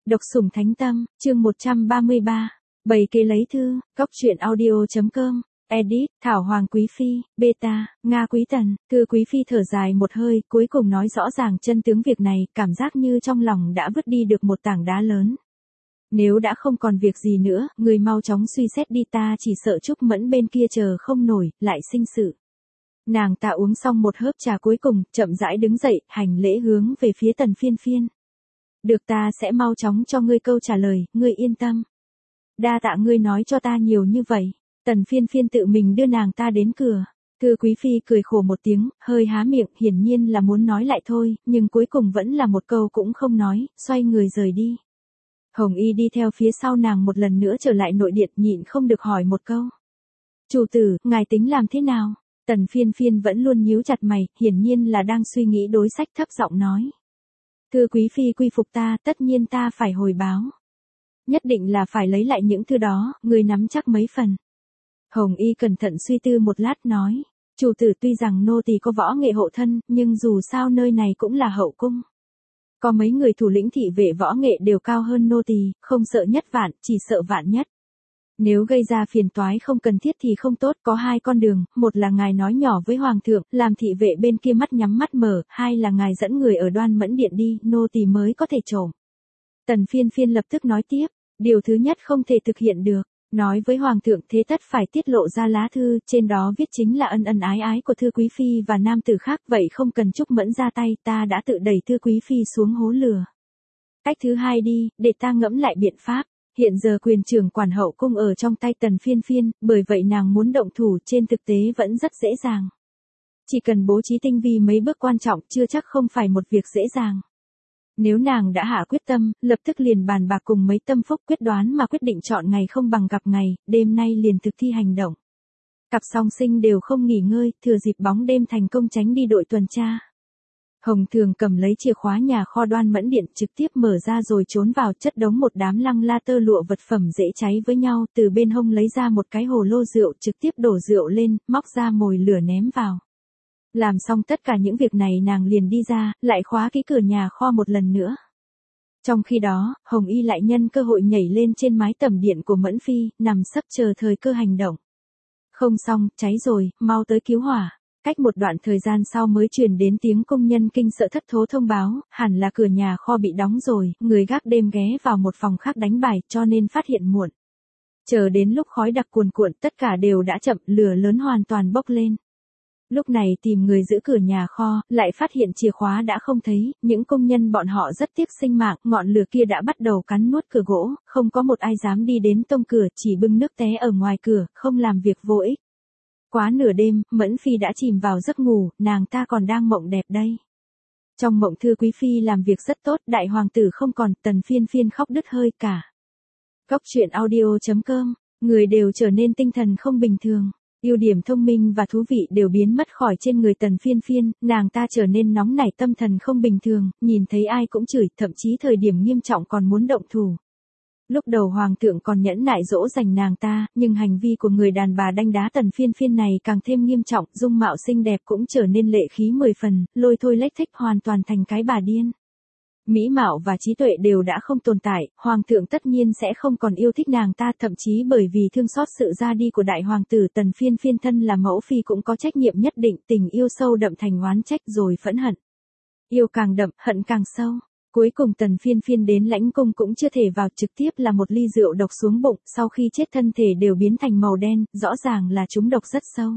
Độc sủng thánh tâm, chương 133. Bày kế lấy thư, góc truyện audio.com. Edit, Thảo Hoàng Quý Phi, Beta, Nga Quý Tần. Thư Quý Phi thở dài một hơi, cuối cùng nói rõ ràng chân tướng việc này, cảm giác như trong lòng đã vứt đi được một tảng đá lớn. Nếu đã không còn việc gì nữa, người mau chóng suy xét đi, ta chỉ sợ Trúc Mẫn bên kia chờ không nổi, lại sinh sự. Nàng ta uống xong một hớp trà cuối cùng, chậm rãi đứng dậy, hành lễ hướng về phía Tần Phiên Phiên. Được, ta sẽ mau chóng cho ngươi câu trả lời, ngươi yên tâm. Đa tạ ngươi nói cho ta nhiều như vậy. Tần Phiên Phiên tự mình đưa nàng ta đến cửa. Thư Quý Phi cười khổ một tiếng, hơi há miệng, hiển nhiên là muốn nói lại thôi, nhưng cuối cùng vẫn là một câu cũng không nói, xoay người rời đi. Hồng Y đi theo phía sau nàng một lần nữa trở lại nội điện, nhịn không được hỏi một câu. Chủ tử, ngài tính làm thế nào? Tần Phiên Phiên vẫn luôn nhíu chặt mày, hiển nhiên là đang suy nghĩ đối sách, thấp giọng nói. Thư Quý Phi quy phục ta, tất nhiên ta phải hồi báo. Nhất định là phải lấy lại những thứ đó, người nắm chắc mấy phần. Hồng Y cẩn thận suy tư một lát nói. Chủ tử, tuy rằng nô tỳ có võ nghệ hộ thân, nhưng dù sao nơi này cũng là hậu cung. Có mấy người thủ lĩnh thị vệ võ nghệ đều cao hơn nô tỳ, không sợ nhất vạn, chỉ sợ vạn nhất. Nếu gây ra phiền toái không cần thiết thì không tốt, có hai con đường, một là ngài nói nhỏ với hoàng thượng, làm thị vệ bên kia mắt nhắm mắt mở, hai là ngài dẫn người ở Đoan Mẫn Điện đi, nô tỳ mới có thể trộm. Tần Phiên Phiên lập tức nói tiếp, điều thứ nhất không thể thực hiện được, nói với hoàng thượng thế tất phải tiết lộ ra lá thư, trên đó viết chính là ân ân ái ái của Thư Quý Phi và nam tử khác, vậy không cần Trúc Mẫn ra tay, ta đã tự đẩy Thư Quý Phi xuống hố lửa. Cách thứ hai đi, để ta ngẫm lại biện pháp. Hiện giờ quyền trưởng quản hậu cung ở trong tay Tần Phiên Phiên, bởi vậy nàng muốn động thủ trên thực tế vẫn rất dễ dàng. Chỉ cần bố trí tinh vi mấy bước quan trọng chưa chắc không phải một việc dễ dàng. Nếu nàng đã hạ quyết tâm, lập tức liền bàn bạc cùng mấy tâm phúc quyết đoán mà quyết định chọn ngày không bằng gặp ngày, đêm nay liền thực thi hành động. Cặp song sinh đều không nghỉ ngơi, thừa dịp bóng đêm thành công tránh đi đội tuần tra. Hồng Thường cầm lấy chìa khóa nhà kho Đoan Mẫn Điện trực tiếp mở ra rồi trốn vào, chất đống một đám lăng la tơ lụa vật phẩm dễ cháy với nhau, từ bên hông lấy ra một cái hồ lô rượu, trực tiếp đổ rượu lên, móc ra mồi lửa ném vào. Làm xong tất cả những việc này nàng liền đi ra, lại khóa kỹ cửa nhà kho một lần nữa. Trong khi đó, Hồng Y lại nhân cơ hội nhảy lên trên mái tẩm điện của Mẫn Phi, nằm sấp chờ thời cơ hành động. Không xong, cháy rồi, mau tới cứu hỏa. Cách một đoạn thời gian sau mới truyền đến tiếng công nhân kinh sợ thất thố thông báo, hẳn là cửa nhà kho bị đóng rồi, người gác đêm ghé vào một phòng khác đánh bài cho nên phát hiện muộn. Chờ đến lúc khói đặc cuồn cuộn tất cả đều đã chậm, lửa lớn hoàn toàn bốc lên. Lúc này tìm người giữ cửa nhà kho, lại phát hiện chìa khóa đã không thấy, những công nhân bọn họ rất tiếc sinh mạng, ngọn lửa kia đã bắt đầu cắn nuốt cửa gỗ, không có một ai dám đi đến tông cửa, chỉ bưng nước té ở ngoài cửa, không làm việc vô ích. Quá nửa đêm, Mẫn Phi đã chìm vào giấc ngủ, nàng ta còn đang mộng đẹp đây. Trong mộng Thư Quý Phi làm việc rất tốt, đại hoàng tử không còn, Tần Phiên Phiên khóc đứt hơi cả. Góc truyện audio.com, người đều trở nên tinh thần không bình thường. Ưu điểm thông minh và thú vị đều biến mất khỏi trên người Tần Phiên Phiên, nàng ta trở nên nóng nảy, tâm thần không bình thường, nhìn thấy ai cũng chửi, thậm chí thời điểm nghiêm trọng còn muốn động thủ. Lúc đầu hoàng thượng còn nhẫn nại dỗ dành nàng ta, nhưng hành vi của người đàn bà đanh đá Tần Phiên Phiên này càng thêm nghiêm trọng, dung mạo xinh đẹp cũng trở nên lệ khí 10 phần, lôi thôi lếch thếch, hoàn toàn thành cái bà điên. Mỹ mạo và trí tuệ đều đã không tồn tại, hoàng thượng tất nhiên sẽ không còn yêu thích nàng ta, thậm chí bởi vì thương xót sự ra đi của đại hoàng tử Tần Phiên Phiên thân là mẫu phi cũng có trách nhiệm nhất định, tình yêu sâu đậm thành oán trách rồi phẫn hận. Yêu càng đậm, hận càng sâu. Cuối cùng Tần Phiên Phiên đến lãnh cung cũng chưa thể vào, trực tiếp là một ly rượu độc xuống bụng, sau khi chết thân thể đều biến thành màu đen, rõ ràng là trúng độc rất sâu.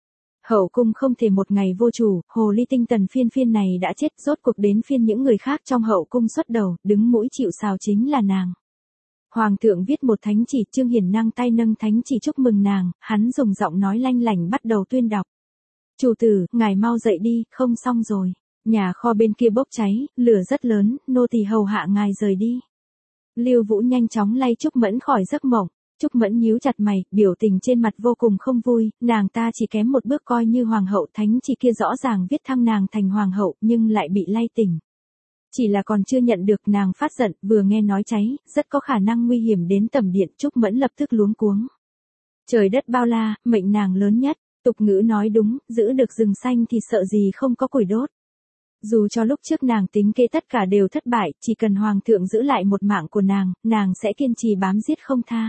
Hậu cung không thể một ngày vô chủ, hồ ly tinh Tần Phiên Phiên này đã chết, rốt cuộc đến phiên những người khác trong hậu cung xuất đầu, đứng mũi chịu sào chính là nàng. Hoàng thượng viết một thánh chỉ, Trương Hiển năng tay nâng thánh chỉ chúc mừng nàng, hắn dùng giọng nói lanh lảnh bắt đầu tuyên đọc. Chủ tử, ngài mau dậy đi, không xong rồi. Nhà kho bên kia bốc cháy, lửa rất lớn, nô tỳ hầu hạ ngài rời đi. Lưu Vũ nhanh chóng lay Trúc Mẫn khỏi giấc mộng. Trúc Mẫn nhíu chặt mày, biểu tình trên mặt vô cùng không vui, nàng ta chỉ kém một bước coi như hoàng hậu, thánh chỉ kia rõ ràng viết thăng nàng thành hoàng hậu, nhưng lại bị lay tỉnh. Chỉ là còn chưa nhận được, nàng phát giận, vừa nghe nói cháy, rất có khả năng nguy hiểm đến tẩm điện, Trúc Mẫn lập tức luống cuống. Trời đất bao la, mệnh nàng lớn nhất, tục ngữ nói đúng, giữ được rừng xanh thì sợ gì không có củi đốt. Dù cho lúc trước nàng tính kế tất cả đều thất bại, chỉ cần hoàng thượng giữ lại một mạng của nàng sẽ kiên trì bám giết không tha.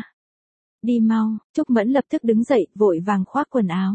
Đi mau, Trúc Mẫn lập tức đứng dậy, vội vàng khoác quần áo.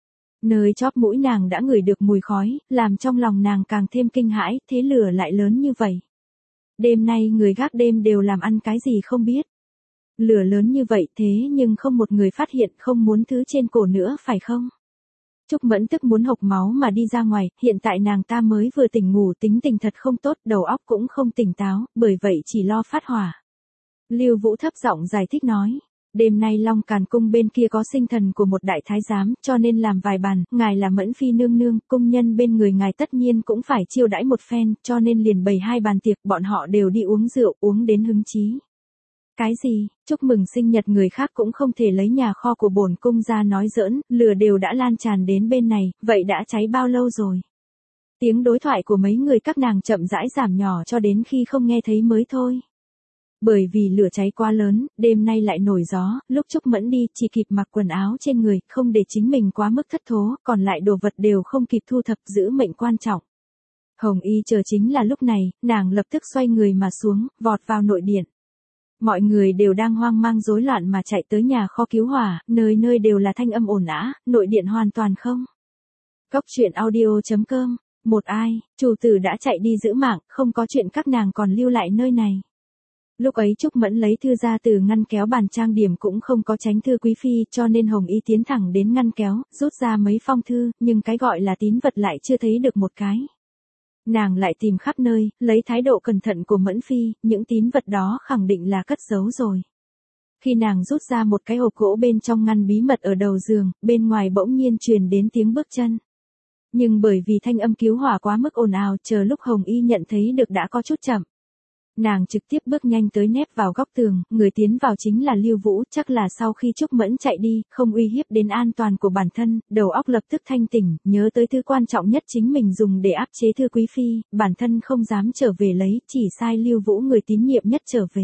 Nơi chóp mũi nàng đã ngửi được mùi khói, làm trong lòng nàng càng thêm kinh hãi, thế lửa lại lớn như vậy. Đêm nay người gác đêm đều làm ăn cái gì không biết. Lửa lớn như vậy thế nhưng không một người phát hiện, không muốn thứ trên cổ nữa phải không? Trúc Mẫn tức muốn hộc máu mà đi ra ngoài, hiện tại nàng ta mới vừa tỉnh ngủ, tính tình thật không tốt, đầu óc cũng không tỉnh táo, bởi vậy chỉ lo phát hỏa. Lưu Vũ thấp giọng giải thích nói, đêm nay Long Càn cung bên kia có sinh thần của một đại thái giám, cho nên làm vài bàn, ngài là Mẫn phi nương nương, cung nhân bên người ngài tất nhiên cũng phải chiêu đãi một phen, cho nên liền bày 2 bàn tiệc, bọn họ đều đi uống rượu, uống đến hứng chí. Cái gì, chúc mừng sinh nhật người khác cũng không thể lấy nhà kho của bổn cung ra nói giỡn, lửa đều đã lan tràn đến bên này, vậy đã cháy bao lâu rồi? Tiếng đối thoại của mấy người các nàng chậm rãi giảm nhỏ cho đến khi không nghe thấy mới thôi. Bởi vì lửa cháy quá lớn, đêm nay lại nổi gió, lúc Trúc Mẫn đi chỉ kịp mặc quần áo trên người, không để chính mình quá mức thất thố, còn lại đồ vật đều không kịp thu thập, giữ mệnh quan trọng. Hồng Y chờ chính là lúc này, nàng lập tức xoay người mà xuống, vọt vào nội điện. Mọi người đều đang hoang mang rối loạn mà chạy tới nhà kho cứu hỏa, nơi nơi đều là thanh âm ồn ào, nội điện hoàn toàn không. Cốc truyện audio.com, một ai, chủ tử đã chạy đi giữ mạng, không có chuyện các nàng còn lưu lại nơi này. Lúc ấy Trúc Mẫn lấy thư ra từ ngăn kéo bàn trang điểm cũng không có tránh thư quý phi, cho nên Hồng Y tiến thẳng đến ngăn kéo, rút ra mấy phong thư, nhưng cái gọi là tín vật lại chưa thấy được một cái. Nàng lại tìm khắp nơi, lấy thái độ cẩn thận của Mẫn phi, những tín vật đó khẳng định là cất giấu rồi. Khi nàng rút ra một cái hộp gỗ bên trong ngăn bí mật ở đầu giường, bên ngoài bỗng nhiên truyền đến tiếng bước chân. Nhưng bởi vì thanh âm cứu hỏa quá mức ồn ào, chờ lúc Hồng Y nhận thấy được đã có chút chậm. Nàng trực tiếp bước nhanh tới nép vào góc tường, người tiến vào chính là Lưu Vũ, chắc là sau khi Trúc Mẫn chạy đi, không uy hiếp đến an toàn của bản thân, đầu óc lập tức thanh tỉnh, nhớ tới thứ quan trọng nhất chính mình dùng để áp chế thư quý phi, bản thân không dám trở về lấy, chỉ sai Lưu Vũ người tín nhiệm nhất trở về.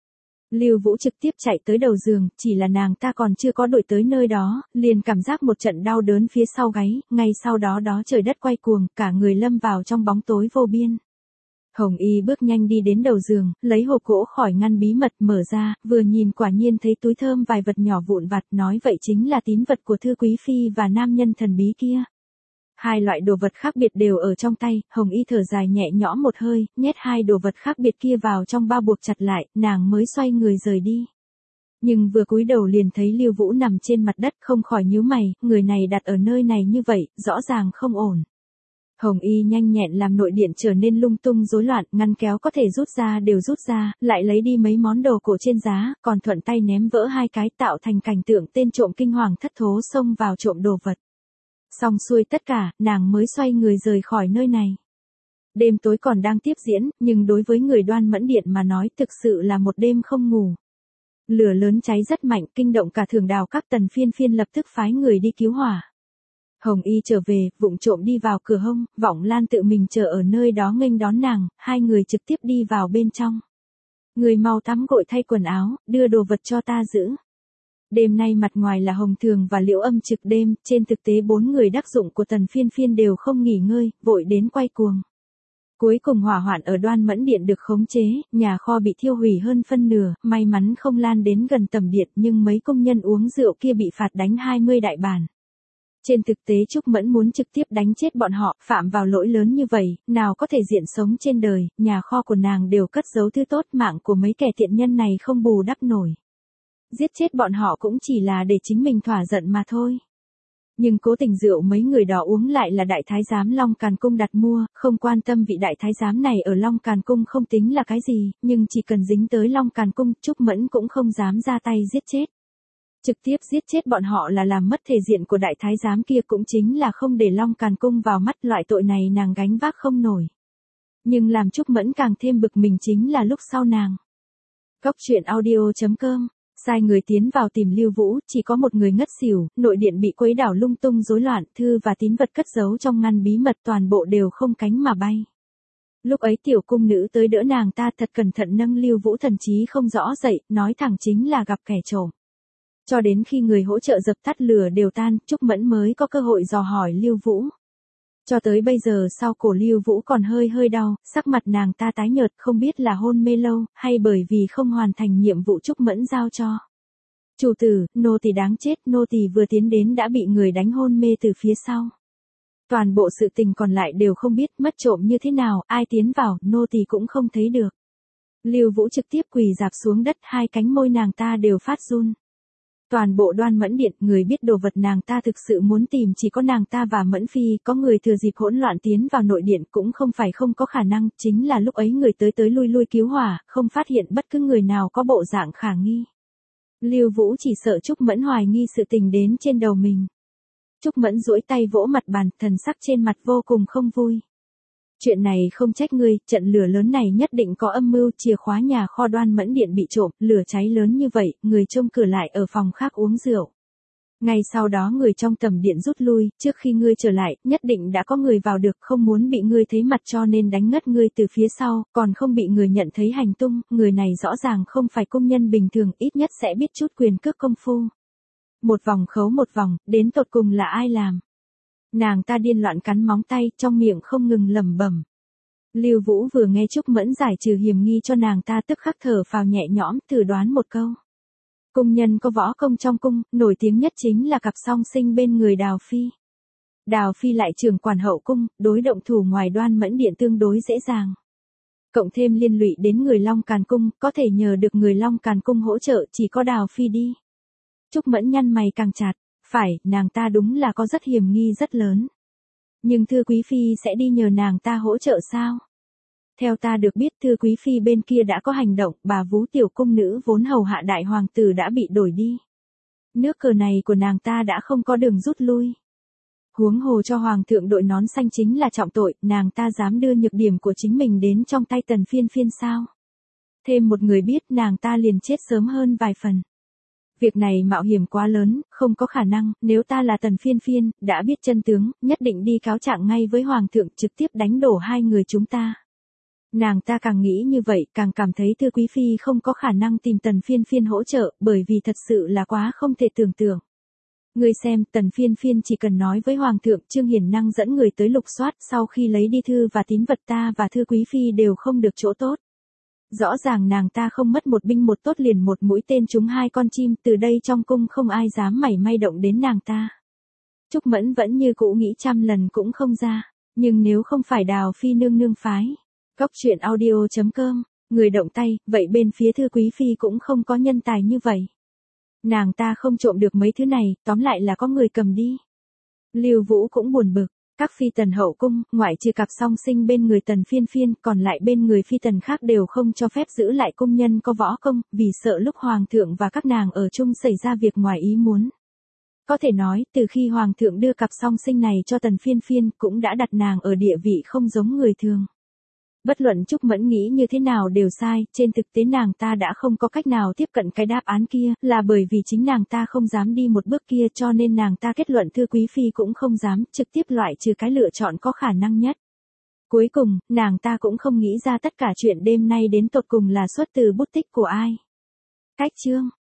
Lưu Vũ trực tiếp chạy tới đầu giường, chỉ là nàng ta còn chưa có đuổi tới nơi đó, liền cảm giác một trận đau đớn phía sau gáy, ngay sau đó trời đất quay cuồng, cả người lâm vào trong bóng tối vô biên. Hồng Y bước nhanh đi đến đầu giường, lấy hộp gỗ khỏi ngăn bí mật mở ra, vừa nhìn quả nhiên thấy túi thơm vài vật nhỏ vụn vặt, nói vậy chính là tín vật của thư quý phi và nam nhân thần bí kia. 2 loại đồ vật khác biệt đều ở trong tay, Hồng Y thở dài nhẹ nhõm một hơi, nhét 2 đồ vật khác biệt kia vào trong bao buộc chặt lại, nàng mới xoay người rời đi. Nhưng vừa cúi đầu liền thấy Lưu Vũ nằm trên mặt đất, không khỏi nhíu mày, người này đặt ở nơi này như vậy, rõ ràng không ổn. Hồng Y nhanh nhẹn làm nội điện trở nên lung tung rối loạn, ngăn kéo có thể rút ra đều rút ra, lại lấy đi mấy món đồ cổ trên giá, còn thuận tay ném vỡ 2 cái tạo thành cảnh tượng tên trộm kinh hoàng thất thố xông vào trộm đồ vật. Xong xuôi tất cả, nàng mới xoay người rời khỏi nơi này. Đêm tối còn đang tiếp diễn, nhưng đối với người Đoan Mẫn Điện mà nói thực sự là một đêm không ngủ. Lửa lớn cháy rất mạnh, kinh động cả Thường Đào các Tần Phiên lập tức phái người đi cứu hỏa. Hồng Y trở về, vụng trộm đi vào cửa hông, Vọng Lan tự mình chờ ở nơi đó nghênh đón nàng, 2 người trực tiếp đi vào bên trong. Người mau tắm gội thay quần áo, đưa đồ vật cho ta giữ. Đêm nay mặt ngoài là Hồng Thường và Liễu Âm trực đêm, trên thực tế 4 người đắc dụng của Tần Phiên đều không nghỉ ngơi, vội đến quay cuồng. Cuối cùng hỏa hoạn ở Đoan Mẫn Điện được khống chế, nhà kho bị thiêu hủy hơn phân nửa, may mắn không lan đến gần tầm điện, nhưng mấy công nhân uống rượu kia bị phạt đánh 20 đại bản. Trên thực tế Trúc Mẫn muốn trực tiếp đánh chết bọn họ, phạm vào lỗi lớn như vậy, nào có thể diện sống trên đời, nhà kho của nàng đều cất giấu thứ tốt, mạng của mấy kẻ tiện nhân này không bù đắp nổi. Giết chết bọn họ cũng chỉ là để chính mình thỏa giận mà thôi. Nhưng cố tình rượu mấy người đó uống lại là đại thái giám Long Càn Cung đặt mua, không quan tâm vị đại thái giám này ở Long Càn Cung không tính là cái gì, nhưng chỉ cần dính tới Long Càn Cung, Trúc Mẫn cũng không dám ra tay giết chết. Trực tiếp giết chết bọn họ là làm mất thể diện của đại thái giám kia, cũng chính là không để Long Càn Cung vào mắt, loại tội này nàng gánh vác không nổi. Nhưng làm Trúc Mẫn càng thêm bực mình chính là lúc sau nàng. Cốc truyện audio.com, sai người tiến vào tìm Lưu Vũ, chỉ có một người ngất xỉu, nội điện bị quấy đảo lung tung rối loạn, thư và tín vật cất giấu trong ngăn bí mật toàn bộ đều không cánh mà bay. Lúc ấy tiểu cung nữ tới đỡ nàng ta thật cẩn thận nâng Lưu Vũ thần trí không rõ dậy, nói thẳng chính là gặp kẻ trộm. Cho đến khi người hỗ trợ dập tắt lửa đều tan, Trúc Mẫn mới có cơ hội dò hỏi Lưu Vũ. Cho tới bây giờ sau cổ Lưu Vũ còn hơi hơi đau, sắc mặt nàng ta tái nhợt không biết là hôn mê lâu, hay bởi vì không hoàn thành nhiệm vụ Trúc Mẫn giao cho. Chủ tử, nô tỳ đáng chết, nô tỳ vừa tiến đến đã bị người đánh hôn mê từ phía sau. Toàn bộ sự tình còn lại đều không biết, mất trộm như thế nào, ai tiến vào, nô tỳ cũng không thấy được. Lưu Vũ trực tiếp quỳ rạp xuống đất, hai cánh môi nàng ta đều phát run. Toàn bộ Đoan Mẫn Điện, người biết đồ vật nàng ta thực sự muốn tìm chỉ có nàng ta và Mẫn Phi, có người thừa dịp hỗn loạn tiến vào nội điện cũng không phải không có khả năng, chính là lúc ấy người tới lui lui cứu hỏa, không phát hiện bất cứ người nào có bộ dạng khả nghi. Lưu Vũ chỉ sợ Trúc Mẫn hoài nghi sự tình đến trên đầu mình. Trúc Mẫn duỗi tay vỗ mặt bàn, thần sắc trên mặt vô cùng không vui. Chuyện này không trách ngươi, trận lửa lớn này nhất định có âm mưu, chìa khóa nhà kho Đoan Mẫn Điện bị trộm, lửa cháy lớn như vậy, người trông cửa lại ở phòng khác uống rượu. Ngay sau đó người trong tầm điện rút lui, trước khi ngươi trở lại, nhất định đã có người vào được, không muốn bị ngươi thấy mặt cho nên đánh ngất ngươi từ phía sau, còn không bị người nhận thấy hành tung, người này rõ ràng không phải công nhân bình thường, ít nhất sẽ biết chút quyền cước công phu. Một vòng khấu một vòng, đến tột cùng là ai làm? Nàng ta điên loạn cắn móng tay, trong miệng không ngừng lẩm bẩm. Lưu Vũ vừa nghe Trúc Mẫn giải trừ hiểm nghi cho nàng ta tức khắc thở phào nhẹ nhõm, thử đoán một câu. Cung nhân có võ công trong cung, nổi tiếng nhất chính là cặp song sinh bên người Đào Phi. Đào Phi lại trưởng quản hậu cung, đối động thủ ngoài Đoan Mẫn Điện tương đối dễ dàng. Cộng thêm liên lụy đến người Long Càn Cung, có thể nhờ được người Long Càn Cung hỗ trợ chỉ có Đào Phi đi. Trúc Mẫn nhăn mày càng chặt, phải, nàng ta đúng là có rất hiểm nghi rất lớn. Nhưng Thư Quý Phi sẽ đi nhờ nàng ta hỗ trợ sao? Theo ta được biết Thư Quý Phi bên kia đã có hành động, bà Vú tiểu cung nữ vốn hầu hạ đại hoàng tử đã bị đổi đi. Nước cờ này của nàng ta đã không có đường rút lui. Huống hồ cho hoàng thượng đội nón xanh chính là trọng tội, nàng ta dám đưa nhược điểm của chính mình đến trong tay Tần Phiên Phiên sao? Thêm một người biết nàng ta liền chết sớm hơn vài phần. Việc này mạo hiểm quá lớn, không có khả năng, nếu ta là Tần Phiên Phiên, đã biết chân tướng, nhất định đi cáo trạng ngay với hoàng thượng trực tiếp đánh đổ hai người chúng ta. Nàng ta càng nghĩ như vậy, càng cảm thấy Thư Quý Phi không có khả năng tìm Tần Phiên Phiên hỗ trợ, bởi vì thật sự là quá không thể tưởng tượng. Ngươi xem, Tần Phiên Phiên chỉ cần nói với Hoàng thượng, Trương Hiển Năng dẫn người tới lục soát, sau khi lấy đi thư và tín vật ta và Thư Quý Phi đều không được chỗ tốt. Rõ ràng nàng ta không mất một binh một tốt liền một mũi tên trúng hai con chim, từ đây trong cung không ai dám mảy may động đến nàng ta. Trúc Mẫn vẫn như cũ nghĩ trăm lần cũng không ra, nhưng nếu không phải Đào Phi nương nương phái. Góc truyện audio.com, người động tay, vậy bên phía Thư Quý Phi cũng không có nhân tài như vậy. Nàng ta không trộm được mấy thứ này, tóm lại là có người cầm đi. Lưu Vũ cũng buồn bực, các phi tần hậu cung, ngoại trừ cặp song sinh bên người Tần Phiên Phiên, còn lại bên người phi tần khác đều không cho phép giữ lại cung nhân có võ công, vì sợ lúc hoàng thượng và các nàng ở chung xảy ra việc ngoài ý muốn. Có thể nói, từ khi hoàng thượng đưa cặp song sinh này cho Tần Phiên Phiên, cũng đã đặt nàng ở địa vị không giống người thường. Bất luận Trúc Mẫn nghĩ như thế nào đều sai, trên thực tế nàng ta đã không có cách nào tiếp cận cái đáp án kia, là bởi vì chính nàng ta không dám đi một bước kia cho nên nàng ta kết luận Thư Quý Phi cũng không dám, trực tiếp loại trừ cái lựa chọn có khả năng nhất. Cuối cùng, nàng ta cũng không nghĩ ra tất cả chuyện đêm nay đến tột cùng là xuất từ bút tích của ai. Cách chương